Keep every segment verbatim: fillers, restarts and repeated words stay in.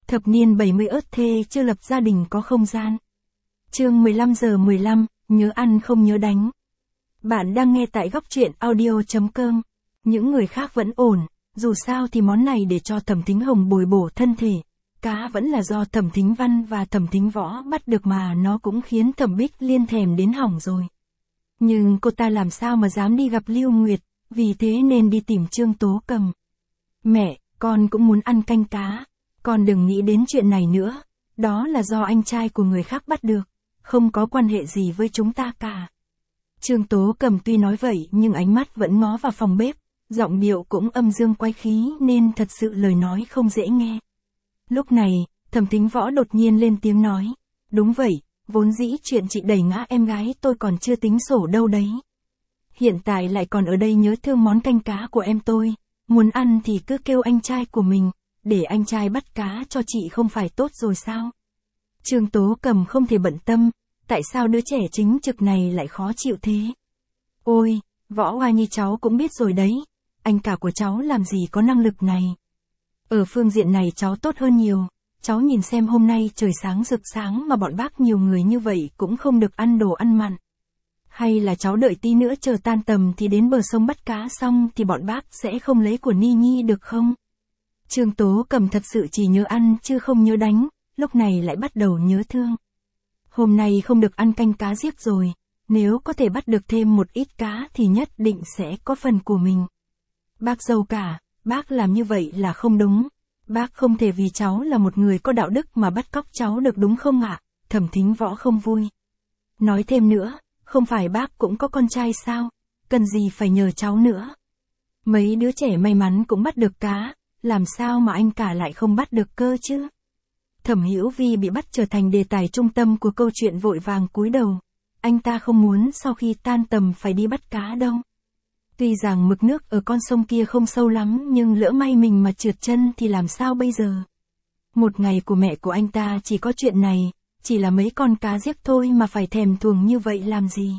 Thập niên bảy mươi ớt thê chưa lập gia đình có không gian. Chương mười lăm giờ mười lăm, nhớ ăn không nhớ đánh. Bạn đang nghe tại góc truyện audio.com. Những người khác vẫn ổn, dù sao thì món này để cho Thẩm Thính Hồng bồi bổ thân thể. Cá vẫn là do Thẩm Thính Văn và Thẩm Thính Võ bắt được mà nó cũng khiến Thẩm Bích Liên thèm đến hỏng rồi. Nhưng cô ta làm sao mà dám đi gặp Lưu Nguyệt, vì thế nên đi tìm Trương Tố Cầm. Mẹ, con cũng muốn ăn canh cá. Con đừng nghĩ đến chuyện này nữa, đó là do anh trai của người khác bắt được, không có quan hệ gì với chúng ta cả. Trương Tố Cầm tuy nói vậy nhưng ánh mắt vẫn ngó vào phòng bếp, giọng điệu cũng âm dương quái khí nên thật sự lời nói không dễ nghe. Lúc này, Thẩm Thính Võ đột nhiên lên tiếng nói, đúng vậy, vốn dĩ chuyện chị đẩy ngã em gái tôi còn chưa tính sổ đâu đấy. Hiện tại lại còn ở đây nhớ thương món canh cá của em tôi, muốn ăn thì cứ kêu anh trai của mình, để anh trai bắt cá cho chị không phải tốt rồi sao? Trương Tố Cầm không thể bận tâm, tại sao đứa trẻ chính trực này lại khó chịu thế? Ôi, Võ Hoa Nhi cháu cũng biết rồi đấy, anh cả của cháu làm gì có năng lực này. Ở phương diện này cháu tốt hơn nhiều, cháu nhìn xem hôm nay trời sáng rực sáng mà bọn bác nhiều người như vậy cũng không được ăn đồ ăn mặn. Hay là cháu đợi tí nữa chờ tan tầm thì đến bờ sông bắt cá xong thì bọn bác sẽ không lấy của Ni Nhi được không? Trương Tố Cầm thật sự chỉ nhớ ăn chứ không nhớ đánh, lúc này lại bắt đầu nhớ thương. Hôm nay không được ăn canh cá giết rồi, nếu có thể bắt được thêm một ít cá thì nhất định sẽ có phần của mình. Bác dâu cả, bác làm như vậy là không đúng. Bác không thể vì cháu là một người có đạo đức mà bắt cóc cháu được đúng không ạ? Thẩm Thính Võ không vui. Nói thêm nữa, không phải bác cũng có con trai sao? Cần gì phải nhờ cháu nữa? Mấy đứa trẻ may mắn cũng bắt được cá, làm sao mà anh cả lại không bắt được cơ chứ? Thẩm Hữu Vi bị bắt trở thành đề tài trung tâm của câu chuyện vội vàng cúi đầu. Anh ta không muốn sau khi tan tầm phải đi bắt cá đâu. Tuy rằng mực nước ở con sông kia không sâu lắm nhưng lỡ may mình mà trượt chân thì làm sao bây giờ? Một ngày của mẹ của anh ta chỉ có chuyện này, chỉ là mấy con cá giết thôi mà phải thèm thuồng như vậy làm gì?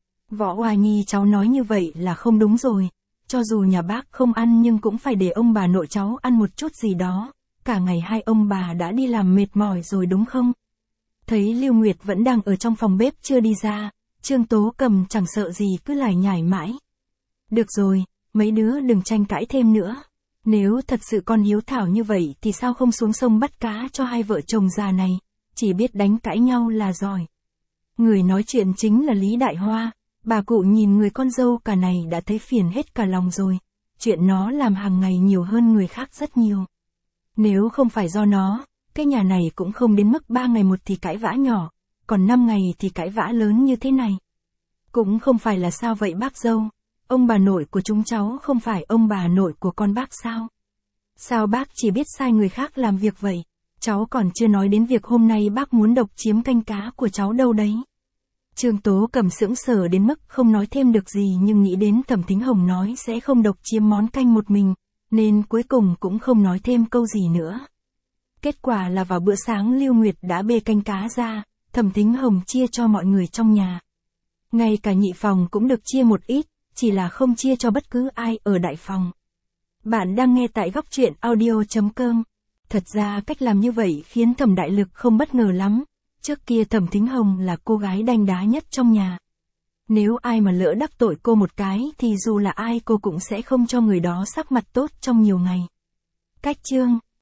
Võ Hoa Nhi cháu nói như vậy là không đúng rồi. Cho dù nhà bác không ăn nhưng cũng phải để ông bà nội cháu ăn một chút gì đó. Cả ngày hai ông bà đã đi làm mệt mỏi rồi đúng không? Thấy Lưu Nguyệt vẫn đang ở trong phòng bếp chưa đi ra, Trương Tố Cầm chẳng sợ gì cứ lải nhải mãi. Được rồi, mấy đứa đừng tranh cãi thêm nữa. Nếu thật sự con hiếu thảo như vậy thì sao không xuống sông bắt cá cho hai vợ chồng già này, chỉ biết đánh cãi nhau là giỏi. Người nói chuyện chính là Lý Đại Hoa. Bà cụ nhìn người con dâu cả này đã thấy phiền hết cả lòng rồi, chuyện nó làm hàng ngày nhiều hơn người khác rất nhiều. Nếu không phải do nó, cái nhà này cũng không đến mức ba ngày một thì cãi vã nhỏ, còn năm ngày thì cãi vã lớn như thế này. Cũng không phải là sao vậy bác dâu, ông bà nội của chúng cháu không phải ông bà nội của con bác sao? Sao bác chỉ biết sai người khác làm việc vậy? Cháu còn chưa nói đến việc hôm nay bác muốn độc chiếm canh cá của cháu đâu đấy. Trương Tố Cầm sững sờ đến mức không nói thêm được gì nhưng nghĩ đến Thẩm Thính Hồng nói sẽ không độc chiếm món canh một mình, nên cuối cùng cũng không nói thêm câu gì nữa. Kết quả là vào bữa sáng Lưu Nguyệt đã bê canh cá ra, Thẩm Thính Hồng chia cho mọi người trong nhà. Ngay cả nhị phòng cũng được chia một ít, chỉ là không chia cho bất cứ ai ở đại phòng. Bạn đang nghe tại góc truyện audio.com. Thật ra cách làm như vậy khiến Thẩm Đại Lực không bất ngờ lắm. Trước kia Thẩm Thính Hồng là cô gái đanh đá nhất trong nhà. Nếu ai mà lỡ đắc tội cô một cái thì dù là ai cô cũng sẽ không cho người đó sắc mặt tốt trong nhiều ngày. Cách chương